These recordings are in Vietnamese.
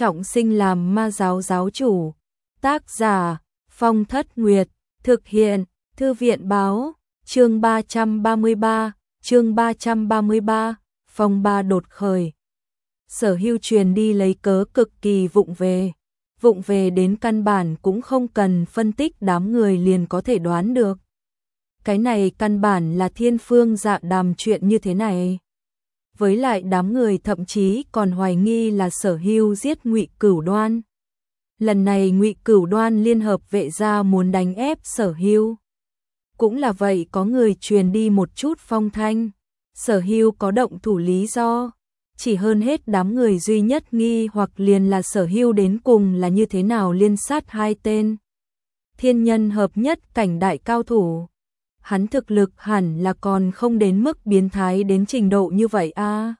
trọng sinh làm ma giáo giáo chủ. Tác giả Phong Thất Nguyệt. Thực hiện Thư viện báo. Chương 333. Phong ba đột khởi. Sở Hưu truyền đi lấy cớ cực kỳ vụng về đến căn bản cũng không cần phân tích, đám người liền có thể đoán được. Cái này căn bản là Thiên Phương Dạ Đàm chuyện như thế này. Với lại đám người thậm chí còn hoài nghi là Sở Hưu giết Ngụy Cửu Đoan. Lần này Ngụy Cửu Đoan liên hợp vệ gia muốn đánh ép Sở Hưu. Cũng là vậy, có người truyền đi một chút phong thanh, Sở Hưu có động thủ lý do. Chỉ hơn hết đám người duy nhất nghi hoặc liền là Sở Hưu đến cùng là như thế nào liên sát hai tên thiên nhân hợp nhất cảnh đại cao thủ. Hắn thực lực hẳn là còn không đến mức biến thái đến trình độ như vậy a.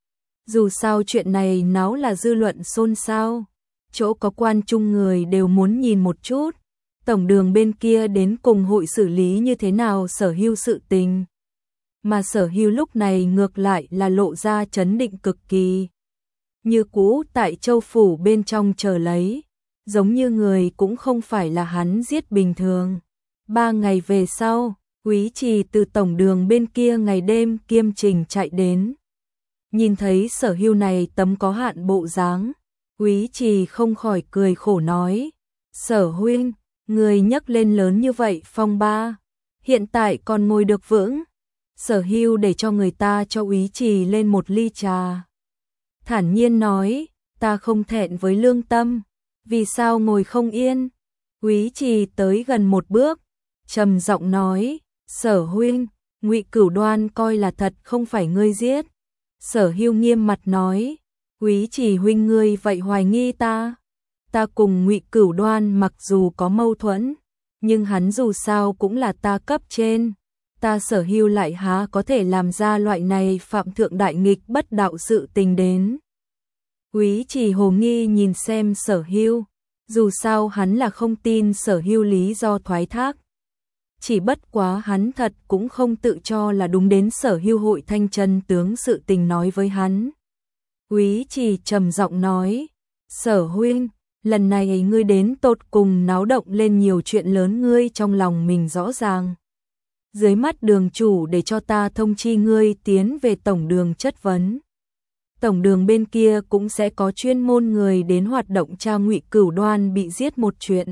Dù sao chuyện này náo là dư luận xôn xao, chỗ có quan trung người đều muốn nhìn một chút, tổng đường bên kia đến cùng hội xử lý như thế nào Sở Hưu sự tình. Mà Sở Hưu lúc này ngược lại là lộ ra trấn định cực kỳ. Như cũ tại châu phủ bên trong chờ lấy, giống như người cũng không phải là hắn giết bình thường. 3 ngày về sau, Úy Trì từ tổng đường bên kia ngày đêm kiêm trình chạy đến. Nhìn thấy Sở Hưu này tấm có hạn bộ dáng, Úy Trì không khỏi cười khổ nói: Sở huynh, người nhấc lên lớn như vậy phong ba, hiện tại còn ngồi được vững. Sở Hưu để cho người ta cho Úy Trì lên một ly trà. Thản nhiên nói: ta không thẹn với lương tâm, vì sao ngồi không yên? Úy Trì tới gần một bước, trầm giọng nói: Sở huynh, Ngụy Cửu Đoan coi là thật không phải ngươi giết. Sở Hưu nghiêm mặt nói: Úy Trì huynh, ngươi vậy hoài nghi ta? Ta cùng Ngụy Cửu Đoan mặc dù có mâu thuẫn, nhưng hắn dù sao cũng là ta cấp trên. Ta Sở Hưu lại há có thể làm ra loại này phạm thượng đại nghịch bất đạo sự tình đến. Úy Trì hồ nghi nhìn xem Sở Hưu, dù sao hắn là không tin Sở Hưu lý do thoái thác. Chỉ bất quá hắn thật cũng không tự cho là đúng, đến Sở Hưu hội thanh chân tướng sự tình nói với hắn. Úy Trì trầm giọng nói: Sở huynh, lần này ngươi đến tột cùng náo động lên nhiều chuyện lớn, ngươi trong lòng mình rõ ràng. Dưới mắt đường chủ để cho ta thông chi ngươi tiến về tổng đường chất vấn. Tổng đường bên kia cũng sẽ có chuyên môn người đến hoạt động tra Ngụy Cửu Đoan bị giết một chuyện.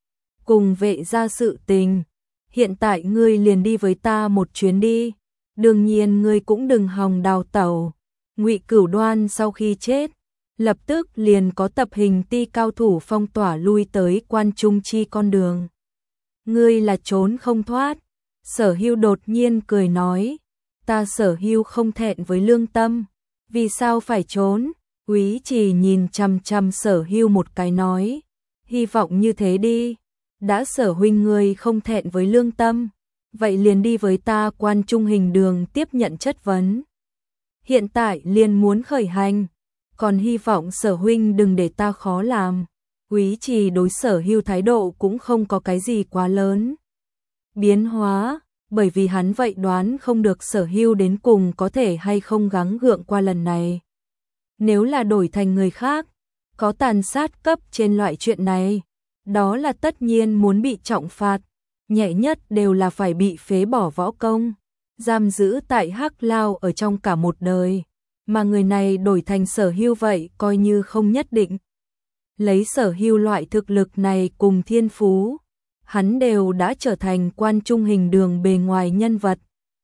Cùng vệ gia sự tình, hiện tại ngươi liền đi với ta một chuyến đi. Đương nhiên ngươi cũng đừng hòng đào tẩu. Ngụy Cửu Đoan sau khi chết, lập tức liền có tập hình ti cao thủ phong tỏa lui tới quan trung chi con đường. Ngươi là trốn không thoát. Sở Hưu đột nhiên cười nói: ta Sở Hưu không thẹn với lương tâm, vì sao phải trốn? Úy Trì nhìn chằm chằm Sở Hưu một cái nói: hy vọng như thế đi. Đã Sở huynh ngươi không thẹn với lương tâm, vậy liền đi với ta quan trung hình đường tiếp nhận chất vấn. Hiện tại liền muốn khởi hành, còn hy vọng Sở huynh đừng để ta khó làm. Úy Trì đối Sở Hưu thái độ cũng không có cái gì quá lớn biến hóa, bởi vì hắn vậy đoán không được Sở Hưu đến cùng có thể hay không gắng gượng qua lần này. Nếu là đổi thành người khác, có tàn sát cấp trên loại chuyện này, đó là tất nhiên muốn bị trọng phạt, nhẹ nhất đều là phải bị phế bỏ võ công, giam giữ tại Hắc Lao ở trong cả một đời. Mà người này đổi thành Sở Hưu vậy coi như không nhất định. Lấy Sở Hưu loại thực lực này cùng thiên phú, hắn đều đã trở thành quan trung hình đường bề ngoài nhân vật.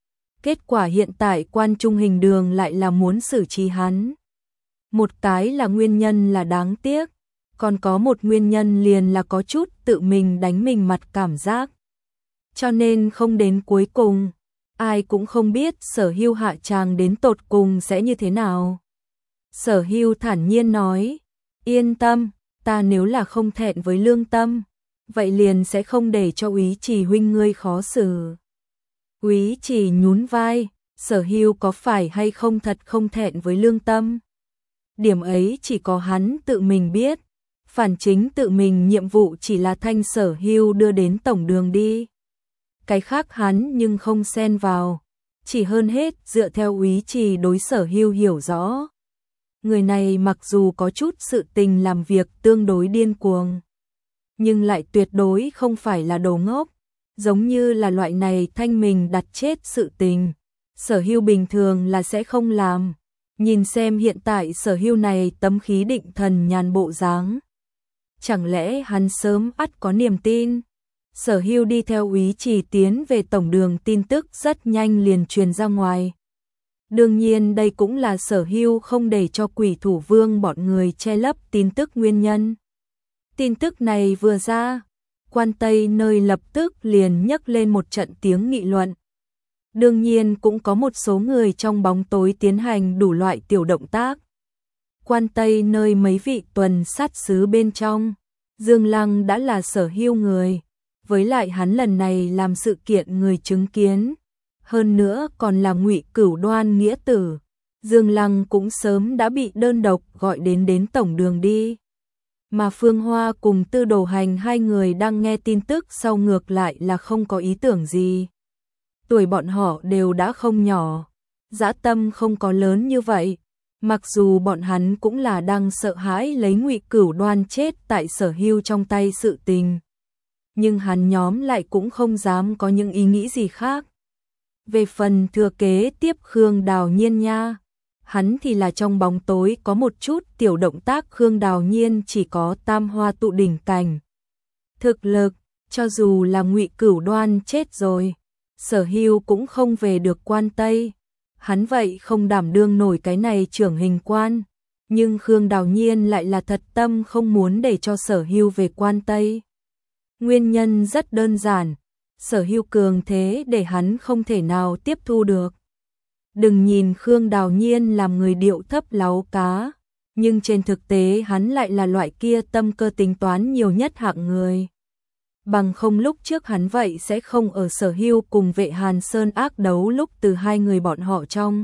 Kết quả hiện tại quan trung hình đường lại là muốn xử trí hắn. Một cái là nguyên nhân là đáng tiếc, còn có một nguyên nhân liền là có chút tự mình đánh mình mặt cảm giác. Cho nên không đến cuối cùng, ai cũng không biết Sở Hưu hạ tràng đến tột cùng sẽ như thế nào. Sở Hưu thản nhiên nói: yên tâm, ta nếu là không thẹn với lương tâm, vậy liền sẽ không để cho Úy Trì huynh ngươi khó xử. Úy Trì nhún vai: Sở Hưu có phải hay không thật không thẹn với lương tâm? Điểm ấy chỉ có hắn tự mình biết. Phản chính tự mình nhiệm vụ chỉ là thanh Sở Hưu đưa đến tổng đường đi. Cái khác hắn nhưng không xen vào. Chỉ hơn hết dựa theo Úy Trì đối Sở Hưu hiểu rõ. Người này mặc dù có chút sự tình làm việc tương đối điên cuồng, nhưng lại tuyệt đối không phải là đồ ngốc, giống như là loại này thanh mình đặt chết sự tình. Sở Hưu bình thường là sẽ không làm. Nhìn xem hiện tại Sở Hưu này tấm khí định thần nhàn bộ dáng, chẳng lẽ hắn sớm ắt có niềm tin. Sở Hưu đi theo úy Trì tiến về tổng đường, tin tức rất nhanh liền truyền ra ngoài. Đương nhiên đây cũng là Sở Hưu không để cho Quỷ Thủ Vương bọn người che lấp tin tức nguyên nhân. Tin tức này vừa ra, Quan Tây nơi lập tức liền nhấc lên một trận tiếng nghị luận. Đương nhiên cũng có một số người trong bóng tối tiến hành đủ loại tiểu động tác. Quan Tây nơi mấy vị tuần sát sứ bên trong, Dương Lăng đã là Sở Hưu người, với lại hắn lần này làm sự kiện người chứng kiến, hơn nữa còn là Ngụy Cửu Đoan nghĩa tử. Dương Lăng cũng sớm đã bị đơn độc gọi đến tổng đường đi. Mà Phương Hoa cùng Tư Đồ Hành hai người đang nghe tin tức sau ngược lại là không có ý tưởng gì. Tuổi bọn họ đều đã không nhỏ, dã tâm không có lớn như vậy. Mặc dù bọn hắn cũng là đang sợ hãi lấy Ngụy Cửu Đoan chết tại Sở Hưu trong tay sự tình, nhưng hắn nhóm lại cũng không dám có những ý nghĩ gì khác. Về phần thừa kế tiếp Khương Đào Nhiên nha, hắn thì là trong bóng tối có một chút tiểu động tác. Khương Đào Nhiên chỉ có tam hoa tụ đỉnh cảnh thực lực, cho dù là Ngụy Cửu Đoan chết rồi, Sở Hưu cũng không về được Quan Tây. Hắn vậy không đảm đương nổi cái này trưởng hình quan, nhưng Khương Đào Nhiên lại là thật tâm không muốn để cho Sở Hưu về Quan Tây. Nguyên nhân rất đơn giản, Sở Hưu cường thế để hắn không thể nào tiếp thu được. Đừng nhìn Khương Đào Nhiên làm người điệu thấp láu cá, nhưng trên thực tế hắn lại là loại kia tâm cơ tính toán nhiều nhất hạng người. Bằng không lúc trước hắn vậy sẽ không ở Sở Hưu cùng Vệ Hàn Sơn ác đấu lúc từ hai người bọn họ trong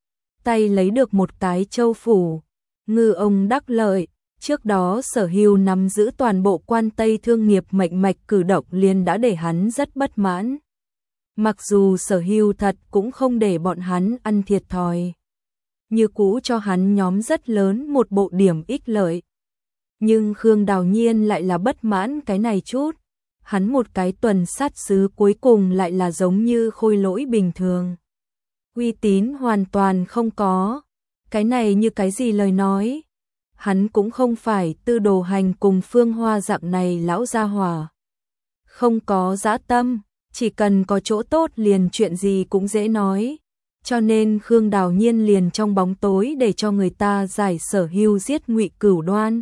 tay lấy được một cái châu phủ, ngư ông đắc lợi. Trước đó Sở Hưu nắm giữ toàn bộ Quan Tây thương nghiệp mệnh mạch cử động liền đã để hắn rất bất mãn. Mặc dù Sở Hưu thật cũng không để bọn hắn ăn thiệt thòi, như cũ cho hắn nhóm rất lớn một bộ điểm ích lợi. Nhưng Khương Đào Nhiên lại là bất mãn cái này chút. Hắn một cái tuần sát sứ cuối cùng lại là giống như khôi lỗi bình thường, uy tín hoàn toàn không có. Cái này như cái gì lời nói? Hắn cũng không phải Tư Đồ Hành cùng Phương Hoa dạng này lão gia hỏa, không có dã tâm, chỉ cần có chỗ tốt liền chuyện gì cũng dễ nói. Cho nên Khương Đào Nhiên liền trong bóng tối để cho người ta giải Sở Hưu giết Ngụy Cửu Đoan.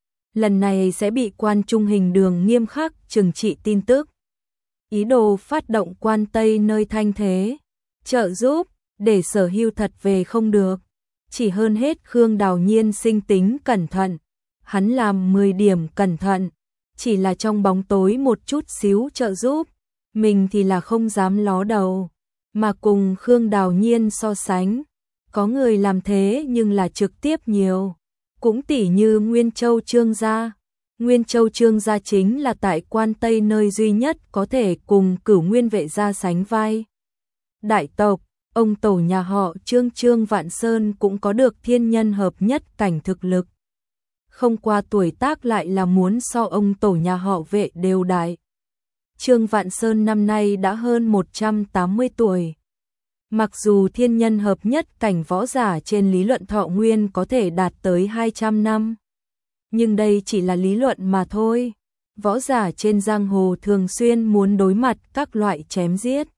Lần này sẽ bị Quan Trung Hình Đường nghiêm khắc trừng trị tin tức. Ý đồ phát động Quan Tây nơi thanh thế, trợ giúp, để Sở Hưu thật về không được. Chỉ hơn hết Khương Đào Nhiên sinh tính cẩn thận. Hắn làm 10 điểm cẩn thận, chỉ là trong bóng tối một chút xíu trợ giúp. Mình thì là không dám ló đầu. Mà cùng Khương Đào Nhiên so sánh, có người làm thế nhưng là trực tiếp nhiều. Cũng tỉ như Nguyên Châu Trương gia. Nguyên Châu Trương gia chính là tại Quan Tây nơi duy nhất có thể cùng Cửu Nguyên Vệ gia sánh vai. Đại tộc, ông tổ nhà họ Trương Trương Vạn Sơn cũng có được thiên nhân hợp nhất cảnh thực lực. Không qua tuổi tác lại là muốn so ông tổ nhà họ Vệ đều đại. Trương Vạn Sơn năm nay đã hơn 180 tuổi. Mặc dù thiên nhân hợp nhất cảnh võ giả trên lý luận thọ nguyên có thể đạt tới 200 năm, nhưng đây chỉ là lý luận mà thôi. Võ giả trên giang hồ thường xuyên muốn đối mặt các loại chém giết,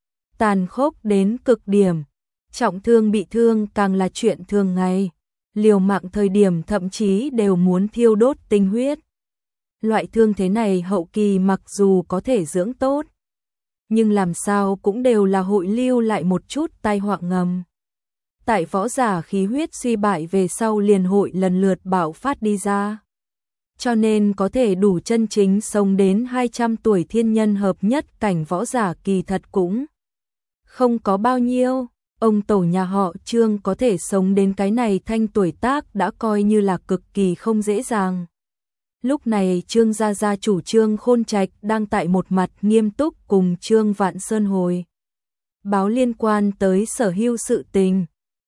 tàn khốc đến cực điểm, trọng thương bị thương càng là chuyện thường ngày, liều mạng thời điểm thậm chí đều muốn thiêu đốt tinh huyết. Loại thương thế này hậu kỳ mặc dù có thể dưỡng tốt, nhưng làm sao cũng đều là hội lưu lại một chút tai họa ngầm. Tại võ giả khí huyết suy bại về sau liền hội lần lượt bạo phát đi ra. Cho nên có thể đủ chân chính sống đến 200 tuổi thiên nhân hợp nhất cảnh võ giả kỳ thật cũng không có bao nhiêu. Ông tổ nhà họ Trương có thể sống đến cái này thanh tuổi tác đã coi như là cực kỳ không dễ dàng. Lúc này Trương gia gia chủ Trương Khôn Trạch đang tại một mặt nghiêm túc cùng Trương Vạn Sơn hồi báo liên quan tới Sở Hưu sự tình.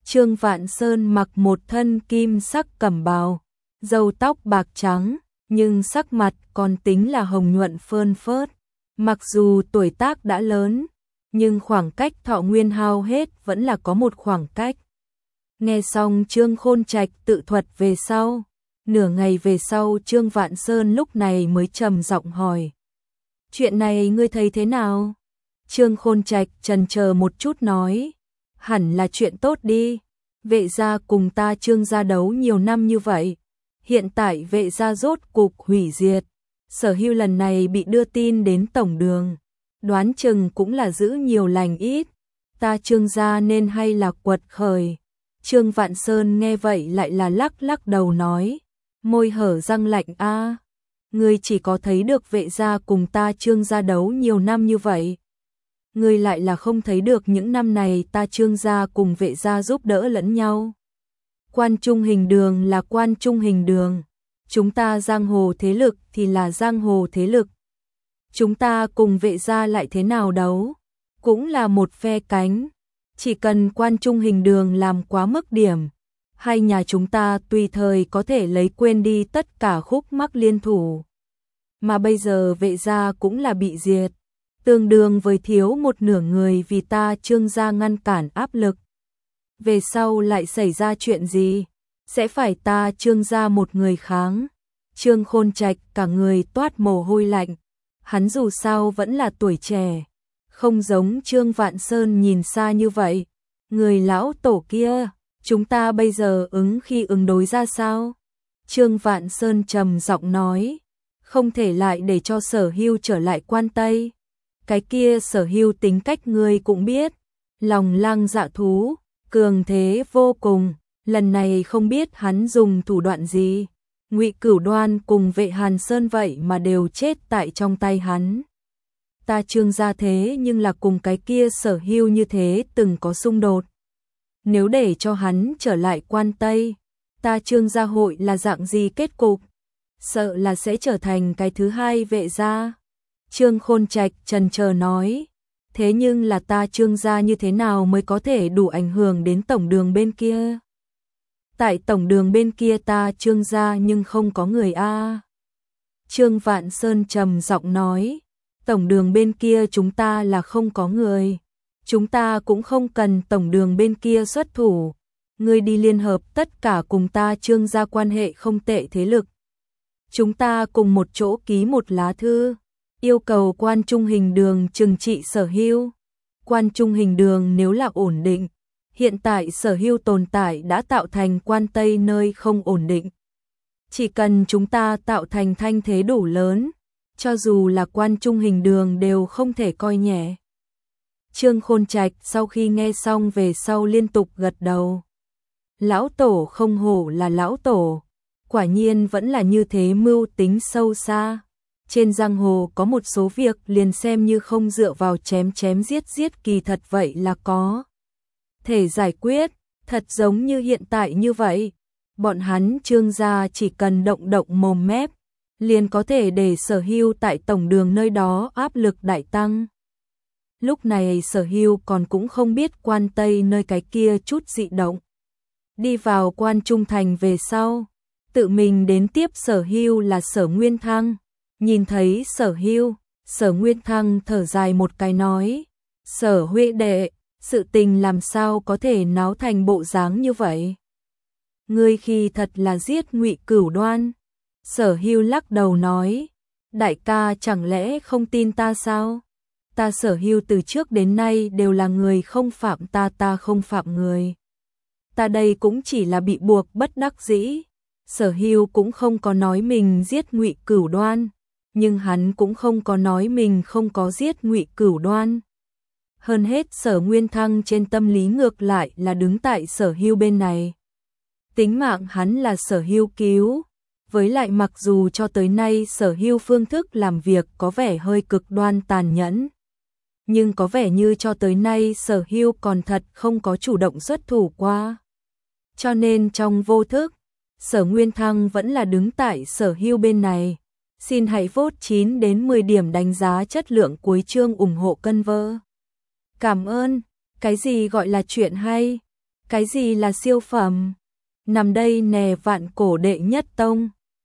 Trương Vạn Sơn mặc một thân kim sắc cẩm bào, râu tóc bạc trắng, nhưng sắc mặt còn tính là hồng nhuận phơn phớt. Mặc dù tuổi tác đã lớn, nhưng khoảng cách thọ nguyên hao hết vẫn là có một khoảng cách. Nghe xong Trương Khôn Trạch tự thuật về sau, nửa ngày về sau Trương Vạn Sơn lúc này mới trầm giọng hỏi. Chuyện này ngươi thấy thế nào? Trương Khôn Trạch chần chờ một chút nói. Hẳn là chuyện tốt đi. Vệ gia cùng ta Trương gia đấu nhiều năm như vậy. Hiện tại vệ gia rốt cục hủy diệt. Sở Hưu lần này bị đưa tin đến tổng đường. Đoán chừng cũng là giữ nhiều lành ít. Ta Trương gia nên hay là quật khởi. Trương Vạn Sơn nghe vậy lại là lắc lắc đầu nói. Môi hở răng lạnh a. Ngươi chỉ có thấy được vệ gia cùng ta Trương gia đấu nhiều năm như vậy. Ngươi lại là không thấy được những năm này ta Trương gia cùng vệ gia giúp đỡ lẫn nhau. Quan trung hình đường là quan trung hình đường. Chúng ta giang hồ thế lực thì là giang hồ thế lực. Chúng ta cùng vệ gia lại thế nào đấu? Cũng là một phe cánh. Chỉ cần quan trung hình đường làm quá mức điểm, hai nhà chúng ta tùy thời có thể lấy quên đi tất cả khúc mắc liên thủ. Mà bây giờ vệ gia cũng là bị diệt, tương đương với thiếu một nửa người vì ta Trương gia ngăn cản áp lực. Về sau lại xảy ra chuyện gì, sẽ phải ta Trương gia một người kháng. Trương Khôn Trạch cả người toát mồ hôi lạnh, hắn dù sao vẫn là tuổi trẻ, không giống Trương Vạn Sơn nhìn xa như vậy. Người lão tổ kia, chúng ta bây giờ ứng đối ra sao? Trương Vạn Sơn trầm giọng nói, không thể lại để cho Sở Hưu trở lại Quan Tây. Cái kia Sở Hưu tính cách ngươi cũng biết, lòng lang dạ thú, cường thế vô cùng, lần này không biết hắn dùng thủ đoạn gì. Ngụy Cửu Đoan cùng Vệ Hàn Sơn vậy mà đều chết tại trong tay hắn. Ta Trương gia thế nhưng là cùng cái kia Sở Hưu như thế từng có xung đột. Nếu để cho hắn trở lại Quan Tây, ta Trương gia hội là dạng gì kết cục? Sợ là sẽ trở thành cái thứ hai vệ gia. Trương Khôn Trạch chần chờ nói, thế nhưng là ta Trương gia như thế nào mới có thể đủ ảnh hưởng đến tổng đường bên kia? Tại tổng đường bên kia ta Trương gia nhưng không có người a. Trương Vạn Sơn trầm giọng nói, tổng đường bên kia chúng ta là không có người. Chúng ta cũng không cần tổng đường bên kia xuất thủ. Ngươi đi liên hợp tất cả cùng ta Trương gia quan hệ không tệ thế lực. Chúng ta cùng một chỗ ký một lá thư, yêu cầu quan trung hình đường trừng trị Sở Hưu. Quan trung hình đường nếu là ổn định, hiện tại Sở Hưu tồn tại đã tạo thành Quan Tây nơi không ổn định. Chỉ cần chúng ta tạo thành thanh thế đủ lớn, cho dù là quan trung hình đường đều không thể coi nhẹ. Trương Khôn Trạch sau khi nghe xong về sau liên tục gật đầu. Lão tổ không hổ là lão tổ, quả nhiên vẫn là như thế mưu tính sâu xa. Trên giang hồ có một số việc liền xem như không dựa vào chém chém giết giết kỳ thật vậy là có thể giải quyết, thật giống như hiện tại như vậy. Bọn hắn Trương gia chỉ cần động động mồm mép, liền có thể để Sở Hưu tại tổng đường nơi đó áp lực đại tăng. Lúc này Sở Hưu còn cũng không biết Quan Tây nơi cái kia chút dị động. Đi vào Quan Trung Thành về sau, tự mình đến tiếp Sở Hưu là Sở Nguyên Thăng. Nhìn thấy Sở Hưu, Sở Nguyên Thăng thở dài một cái nói, Sở huynh đệ, sự tình làm sao có thể náo thành bộ dáng như vậy? Ngươi khi thật là giết Ngụy Cửu Đoan. Sở Hưu lắc đầu nói, đại ca chẳng lẽ không tin ta sao? Ta Sở Hưu từ trước đến nay đều là người không phạm ta, ta không phạm người. Ta đây cũng chỉ là bị buộc bất đắc dĩ. Sở Hưu cũng không có nói mình giết Ngụy Cửu Đoan, nhưng hắn cũng không có nói mình không có giết Ngụy Cửu Đoan. Hơn hết Sở Nguyên Thăng trên tâm lý ngược lại là đứng tại Sở Hưu bên này. Tính mạng hắn là Sở Hưu cứu. Với lại mặc dù cho tới nay Sở Hưu phương thức làm việc có vẻ hơi cực đoan tàn nhẫn, nhưng có vẻ như cho tới nay Sở Hưu còn thật không có chủ động xuất thủ qua. Cho nên trong vô thức, Sở Nguyên Thăng vẫn là đứng tại Sở Hưu bên này. Xin hãy vote 9 đến 10 điểm đánh giá chất lượng cuối chương ủng hộ Conver. Cảm ơn. Cái gì gọi là chuyện hay? Cái gì là siêu phẩm? Nằm đây nè, vạn cổ đệ nhất tông.